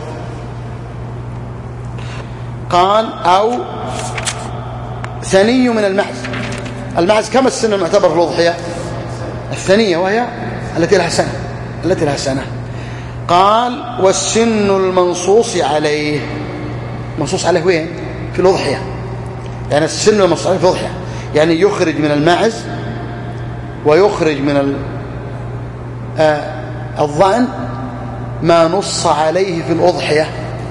قال أو ثني من المعز كم السنة المعتبر في الأضحية؟ الثنية، وهي التي لها سنة. قال والسن المنصوص عليه، منصوص عليه وين؟ في الأضحية، يعني السن المنصوص عليه في الأضحية، يعني يخرج من المعز ويخرج من الضأن ما نص عليه في الأضحية،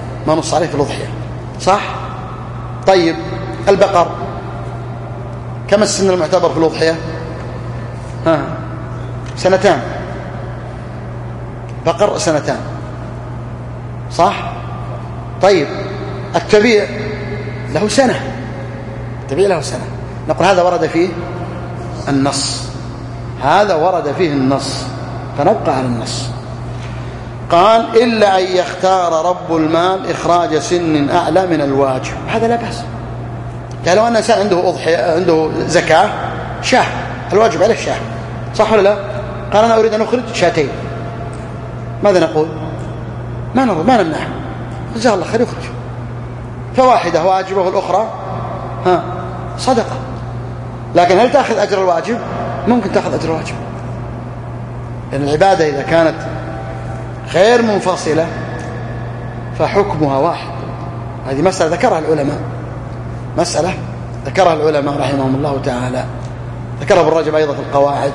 صح؟ طيب البقر كم السن المعتبر في الأضحية؟ 2 بقر 2، صح؟ طيب التبيع له سنة، نقول هذا ورد فيه النص، فنبقى على النص. قال إلا أن يختار رب المال إخراج سن أعلى من الواجب، هذا لا بأس. يعني لو أن إنسان عنده أضحية، عنده زكاة شاه، الواجب عليه الشاه، صح ولا لا؟ قال أنا أريد أن أخرج 2، ماذا نقول؟ ما نمنعه، جزاه الله خير يخرج، فواحدة واجبة والأخرى صدقة. لكن هل تأخذ أجر الواجب؟ ممكن تأخذ أجر الواجب، لأن العبادة إذا كانت غير منفصلة فحكمها واحد. هذه مسألة ذكرها العلماء رحمهم الله تعالى، ذكرها ابن رجب أيضا في القواعد.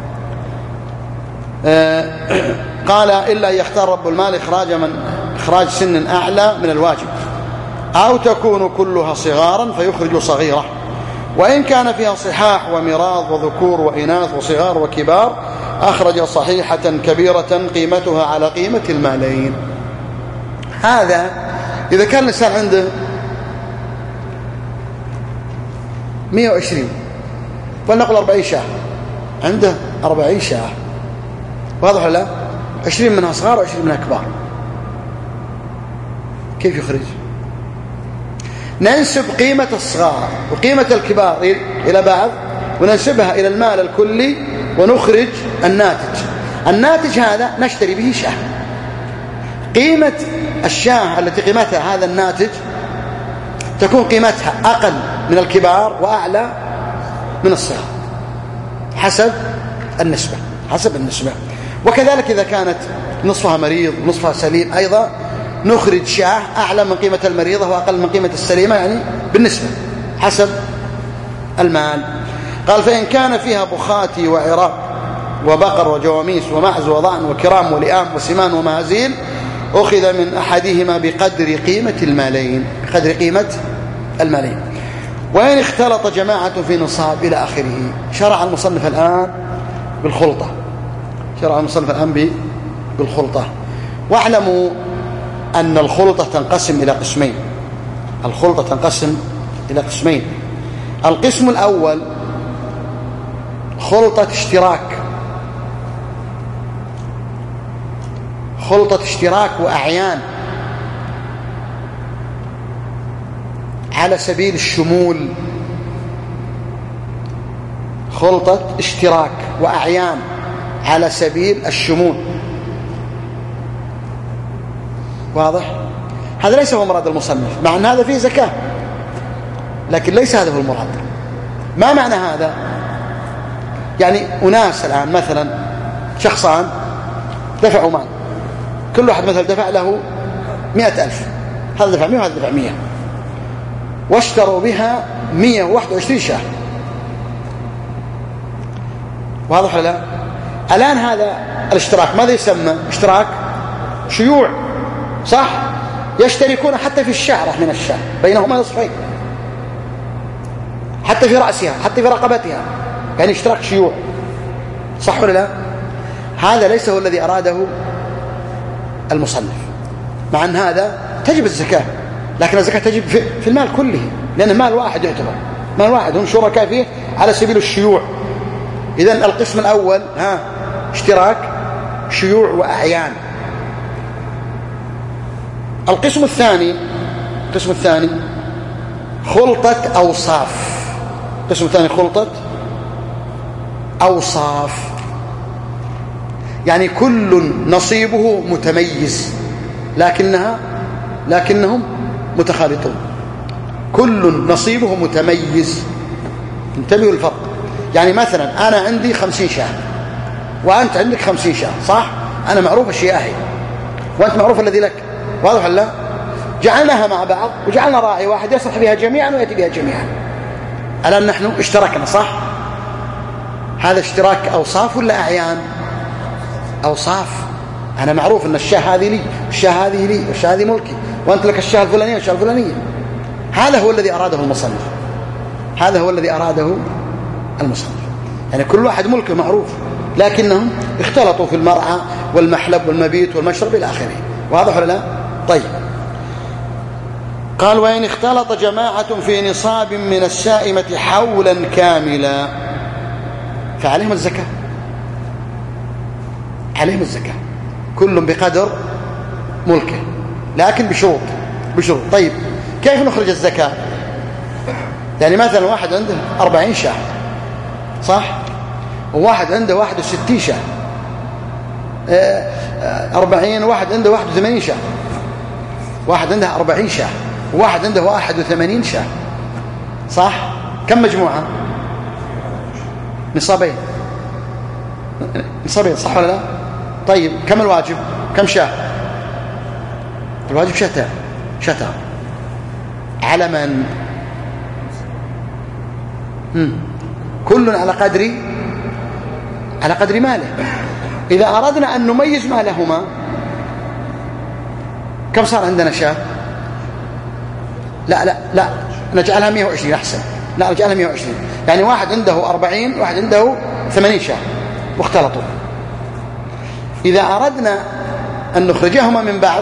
قال إلا يختار رب المال إخراج سن أعلى من الواجب، أو تكون كلها صغارا فيخرج صغيرة، وإن كان فيها صحاح ومراض وذكور وإناث وصغار وكبار أخرج صحيحة كبيرة قيمتها على قيمة المالين. هذا إذا كان الإنسان عنده 120 ولنقل 40 شاه، عنده 40 شاه، واضح ولا لا؟ 20 منها صغار و20 منها كبار، كيف يخرج؟ ننسب قيمة الصغار وقيمة الكبار إلى بعض وننسبها إلى المال الكلي ونخرج الناتج هذا نشتري به شاه. قيمة الشاه التي قيمتها هذا الناتج تكون قيمتها أقل من الكبار وأعلى من الصغار حسب النسبة. وكذلك إذا كانت نصفها مريض ونصفها سليم أيضا نخرج شاه أعلى من قيمة المريضة وأقل من قيمة السليمة، يعني بالنسبة حسب المال. قال فإن كان فيها بخاتي وعراق وبقر وجواميس ومعز وضأن وكرام ولئام وسمان ومهازيل أخذ من أحدهما بقدر قيمة المالين، بقدر قيمة المالين. وإن اختلط جماعة في نصاب إلى آخره. شرع المصنف الآن بالخلطة، شرع المصنف الآن بالخلطة. واعلموا أن الخلطة تنقسم إلى قسمين. الخلطة تنقسم إلى قسمين. القسم الأول خلطة اشتراك، خلطة اشتراك وأعيان على سبيل الشمول. خلطة اشتراك وأعيان على سبيل الشمول. واضح؟ هذا ليس هو مراد المصنف، مع أن هذا فيه زكاة، لكن ليس هذا هو المراد. ما معنى هذا؟ يعني أناس الآن مثلا شخصان دفعوا مال، كل واحد مثلا دفع له 100,000، هذا دفع 100 وهذا دفع 100، واشتروا بها 121 شاة. واضح ولا لا؟ الآن هذا الاشتراك ماذا يسمى؟ اشتراك شيوع، صح؟ يشتركون حتى في الشعرة من الشاة، بينهما نصفين، حتى في رأسها، حتى في رقبتها، يعني اشتراك شيوع، صح ولا لا؟ هذا ليس هو الذي أراده المصنف، مع أن هذا تجب الزكاة، لكن الزكاة تجب في المال كله، لأن مال واحد يعتبر مال واحد، هم شركاء فيه على سبيل الشيوع. إذن القسم الأول اشتراك شيوع وأعيان. القسم الثاني خلطة أوصاف. القسم الثاني خلطة أوصاف، يعني كل نصيبه متميز لكنهم متخالطون. كل نصيبه متميز. انتبهوا الفرق. يعني مثلا أنا عندي 50 شاة وأنت عندك 50 شاة، صح؟ أنا معروف الشياهي وأنت معروف الذي لك، واضح ولا لا؟ جعلناها مع بعض وجعلنا راعي واحد يصلح بها جميعا ويأتي بها جميعا. الآن نحن اشتركنا، صح؟ هذا اشتراك أوصاف ولا أعيان؟ أوصاف. أنا معروف أن الشاة هذه لي، الشاة هذه لي، الشاة هذه ملكي، وأنت لك الشاة الفلانية والشاة الفلانية. هذا هو الذي أراده المصنف، هذا هو الذي أراده المصنف. يعني كل واحد ملكه معروف، لكنهم اختلطوا في المرعى والمحلب والمبيت والمشرب إلى آخره. واضح ولا لا؟ طيب، قال وإن اختلط جماعة في نصاب من السائمة حولا كاملا فعليهم الزكاة، عليهم الزكاة، كل بقدر ملكه، لكن بشروط. طيب، كيف نخرج الزكاة؟ يعني مثلا واحد عنده 40 شاة، صح؟ وواحد عنده 61 شاة، 40، واحد عنده 81 شاة، واحد عنده 40 شاة، وواحد عنده 81 شاة، صح؟ كم مجموعة؟ نصابين، صح ولا لا؟ طيب، كم الواجب؟ كم شاة؟ الواجب شتان. على من؟ كل على قدر ماله. إذا أردنا أن نميز مالهما كم صار عندنا شاة؟ لا نجعلها 120 أحسن. لا، نجعلها 120. يعني واحد عنده 40، واحد عنده 80 شاة مختلطون. إذا أردنا أن نخرجهما من بعض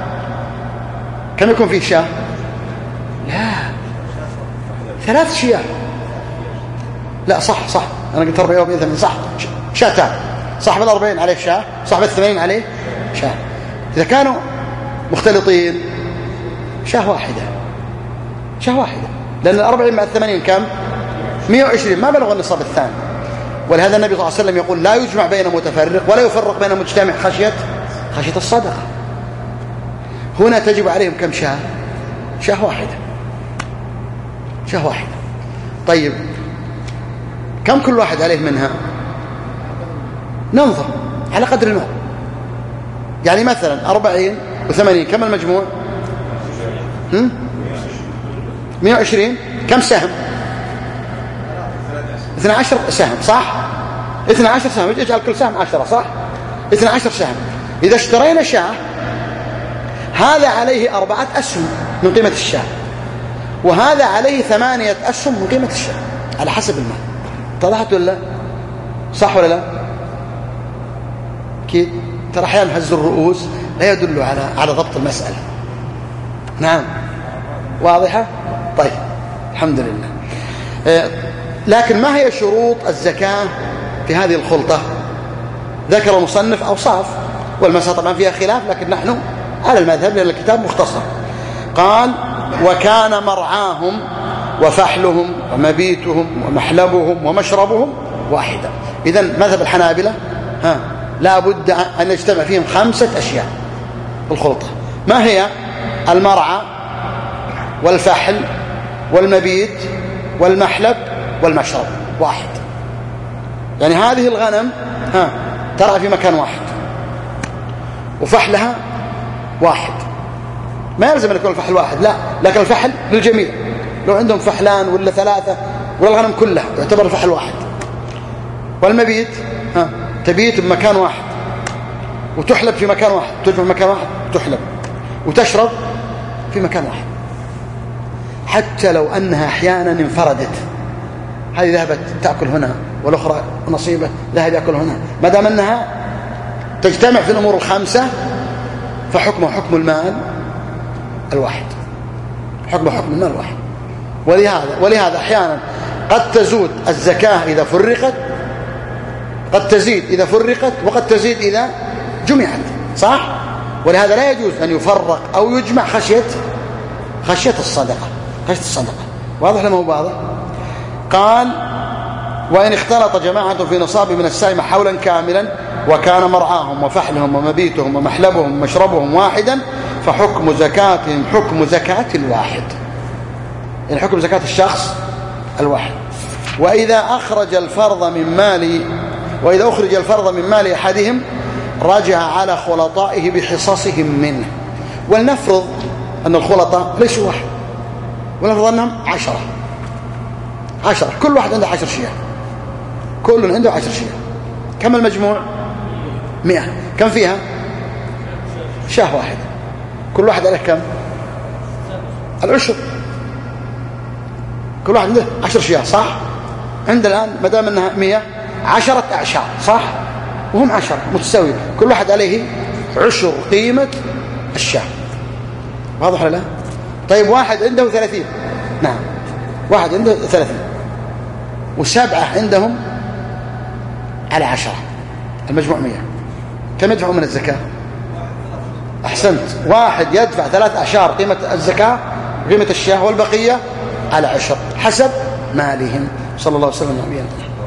كم يكون فيه شاة؟ لا، 3 شياه. لا، صح، أنا قلت 40 و80، صح، شاتان. صاحب 40 عليه شاه، صاحب 80 عليه شاه. إذا كانوا مختلطين شاه واحدة، لأن 40 مع 80 كم؟ 120، ما بلغ النصاب الثاني. ولهذا النبي صلى الله عليه وسلم يقول لا يجمع بين متفرق ولا يفرق بين مجتمع خشية الصدقة. هنا تجب عليهم كم شاه؟ شاه واحدة. طيب، كم كل واحد عليه منها؟ ننظر على قدر النوع. يعني مثلا 40 و80 كم المجموع؟ 120. كم سهم؟ 12 سهم، صح؟ 12 سهم، اجعل كل سهم 10، صح؟ 12 سهم. إذا اشترينا شاه هذا عليه 4 أسهم من قيمة الشاة، وهذا عليه 8 أسهم من قيمة الشاة على حسب المال. اتضحت ولا لا؟ صح ولا لا؟ أكيد. ترى أحيانا هز الرؤوس لا يدل على ضبط المسألة. نعم واضحة؟ طيب الحمد لله. لكن ما هي شروط الزكاة في هذه الخلطة؟ ذكر المصنف أوصاف، والمسألة طبعا فيها خلاف، لكن نحن على المذهب لأن الكتاب مختصر. قال: وكان مرعاهم وفحلهم ومبيتهم ومحلبهم ومشربهم واحدا. إذن مذهب الحنابلة لا بد أن يجتمع فيهم 5 أشياء بالخلطة. ما هي؟ المرعى والفحل والمبيت والمحلب والمشرب واحد. يعني هذه الغنم ترعى في مكان واحد، وفحلها واحد. ما يلزم أن يكون الفحل واحد، لا، لكن الفحل للجميع. لو عندهم فحلان ولا 3 ولا الغنم كلها يعتبر الفحل واحد. والمبيت تبيت بمكان واحد، وتحلب في مكان واحد، تجمع في مكان واحد وتحلب، وتشرب في مكان واحد. حتى لو أنها أحيانا انفردت، هذه ذهبت تأكل هنا والأخرى نصيبه ذهب يأكل هنا، ما دام أنها تجتمع في الأمور ال5 فحكمه حكم المال الواحد، حكمه حكم المال الواحد. ولهذا أحيانا قد تزود الزكاة إذا فرقت، قد تزيد إذا فرقت، وقد تزيد إذا جمعت، صح؟ ولهذا لا يجوز أن يفرق أو يجمع خشية الصدقة. واضح لما هو واضح؟ قال: وإن اختلط جماعة في نصاب من السائمة حولا كاملا وكان مرعاهم وفحلهم ومبيتهم ومحلبهم ومشربهم واحدا فحكم زكاتهم حكم زكاة الواحد، يعني حكم زكاة الشخص الواحد. وإذا أخرج الفرض من مال أحدهم رجع على خلطائه بحصصهم منه. ولنفرض أن الخلطاء ليسوا واحد، ولنفرض أنهم 10، كل واحد عنده 10 شياه، كل عنده 10 شياه. كم المجموع؟ 100. كم فيها؟ شاه واحد. كل واحد عليه كم؟ العشر. كل واحد عنده 10 شياه، صح؟ عند الآن ما دام أنها 100 10 أعشار، صح؟ وهم 10 متساويين، كل واحد عليه عشر قيمة الشاه. واضح ولا لا؟ طيب واحد عنده 30، نعم، واحد عنده 30 و7 عندهم على 10، المجموع 100. كم يدفعون من الزكاة؟ أحسنت، واحد يدفع 3 أعشار قيمة الزكاة قيمة الشاه، والبقية على 10 حسب مالهم. صلى الله عليه وسلم.